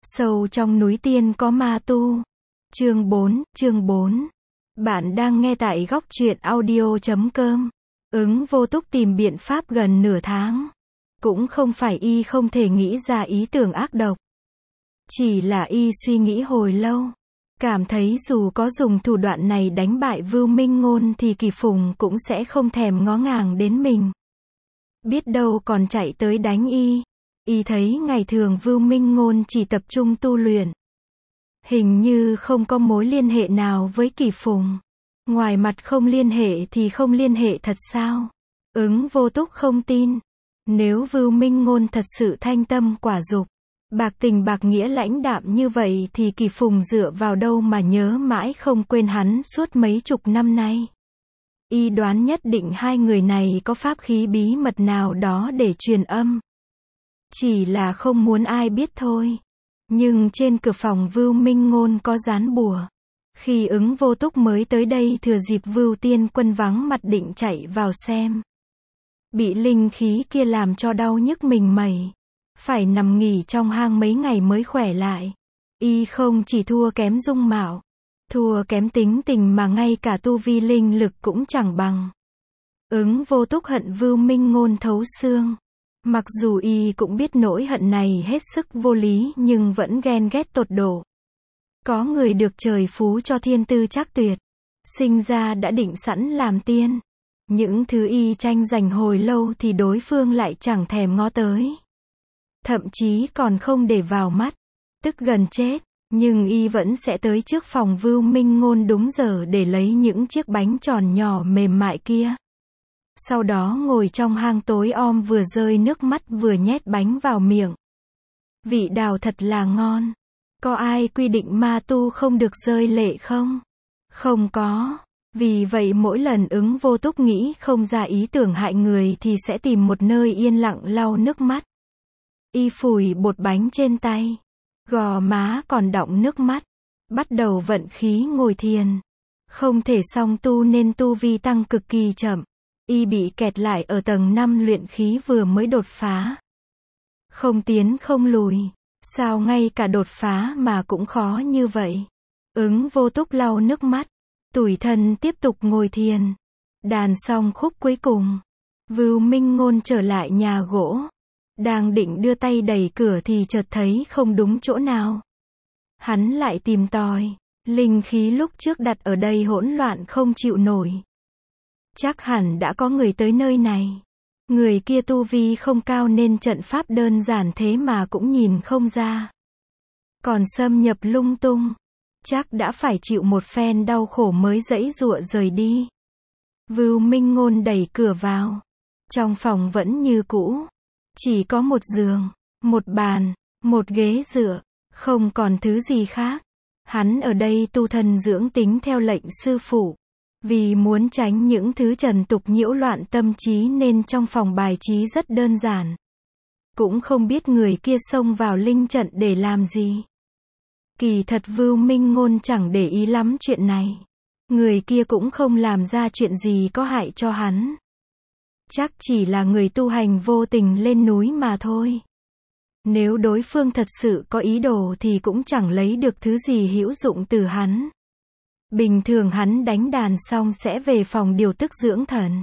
Sâu trong núi tiên có ma tu. Chương 4. Bạn đang nghe tại góc truyện audio.com. Ứng vô túc tìm biện pháp gần nửa tháng. Cũng không phải y không thể nghĩ ra ý tưởng ác độc. Chỉ là y suy nghĩ hồi lâu. Cảm thấy dù có dùng thủ đoạn này đánh bại Vưu Minh Ngôn thì Kỳ Phùng cũng sẽ không thèm ngó ngàng đến mình. Biết đâu còn chạy tới đánh y. Y thấy ngày thường Vưu Minh Ngôn chỉ tập trung tu luyện. Hình như không có mối liên hệ nào với Kỳ Phùng. Ngoài mặt không liên hệ thì không liên hệ thật sao? Ứng vô túc không tin. Nếu Vưu Minh Ngôn thật sự thanh tâm quả dục, bạc tình bạc nghĩa lãnh đạm như vậy thì Kỳ Phùng dựa vào đâu mà nhớ mãi không quên hắn suốt mấy chục năm nay. Y đoán nhất định hai người này có pháp khí bí mật nào đó để truyền âm. Chỉ là không muốn ai biết thôi. Nhưng trên cửa phòng Vưu Minh Ngôn có dán bùa. Khi ứng vô túc mới tới đây thừa dịp Vưu Tiên Quân vắng mặt định chạy vào xem. Bị linh khí kia làm cho đau nhức mình mẩy. Phải nằm nghỉ trong hang mấy ngày mới khỏe lại. Y không chỉ thua kém dung mạo, thua kém tính tình mà ngay cả tu vi linh lực cũng chẳng bằng. Ứng vô túc hận Vưu Minh Ngôn thấu xương. Mặc dù y cũng biết nỗi hận này hết sức vô lý nhưng vẫn ghen ghét tột độ. Có người được trời phú cho thiên tư trác tuyệt, sinh ra đã định sẵn làm tiên. Những thứ y tranh giành hồi lâu thì đối phương lại chẳng thèm ngó tới. Thậm chí còn không để vào mắt, tức gần chết. Nhưng y vẫn sẽ tới trước phòng Vưu Minh Ngôn đúng giờ để lấy những chiếc bánh tròn nhỏ mềm mại kia. Sau đó ngồi trong hang tối om vừa rơi nước mắt vừa nhét bánh vào miệng. Vị đào thật là ngon. Có ai quy định ma tu không được rơi lệ không? Không có. Vì vậy mỗi lần ứng vô túc nghĩ không ra ý tưởng hại người thì sẽ tìm một nơi yên lặng lau nước mắt. Y phủi bột bánh trên tay. Gò má còn đọng nước mắt. Bắt đầu vận khí ngồi thiền. Không thể song tu nên tu vi tăng cực kỳ chậm. Y bị kẹt lại ở tầng 5 luyện khí vừa mới đột phá. Không tiến không lùi. Sao ngay cả đột phá mà cũng khó như vậy? Ứng vô túc lau nước mắt. Tủi thân tiếp tục ngồi thiền. Đàn xong khúc cuối cùng. Vưu Minh Ngôn trở lại nhà gỗ. Đang định đưa tay đẩy cửa thì chợt thấy không đúng chỗ nào. Hắn lại tìm tòi. Linh khí lúc trước đặt ở đây hỗn loạn không chịu nổi. Chắc hẳn đã có người tới nơi này. Người kia tu vi không cao nên trận pháp đơn giản thế mà cũng nhìn không ra. Còn xâm nhập lung tung. Chắc đã phải chịu một phen đau khổ mới giãy giụa rời đi. Vưu Minh Ngôn đẩy cửa vào. Trong phòng vẫn như cũ. Chỉ có một giường, một bàn, một ghế dựa. Không còn thứ gì khác. Hắn ở đây tu thân dưỡng tính theo lệnh sư phụ. Vì muốn tránh những thứ trần tục nhiễu loạn tâm trí nên trong phòng bài trí rất đơn giản. Cũng không biết người kia xông vào linh trận để làm gì. Kỳ thật Vưu Minh Ngôn chẳng để ý lắm chuyện này. Người kia cũng không làm ra chuyện gì có hại cho hắn. Chắc chỉ là người tu hành vô tình lên núi mà thôi. Nếu đối phương thật sự có ý đồ thì cũng chẳng lấy được thứ gì hữu dụng từ hắn. Bình thường hắn đánh đàn xong sẽ về phòng điều tức dưỡng thần.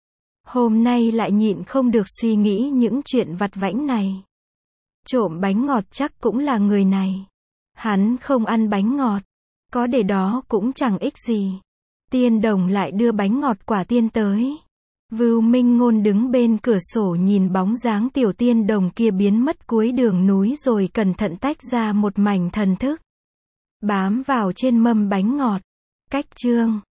Hôm nay lại nhịn không được suy nghĩ những chuyện vặt vãnh này. Trộm bánh ngọt chắc cũng là người này. Hắn không ăn bánh ngọt. Có để đó cũng chẳng ích gì. Tiên đồng lại đưa bánh ngọt quả tiên tới. Vưu Minh Ngôn đứng bên cửa sổ nhìn bóng dáng tiểu tiên đồng kia biến mất cuối đường núi rồi cẩn thận tách ra một mảnh thần thức. Bám vào trên mâm bánh ngọt. Cách chương.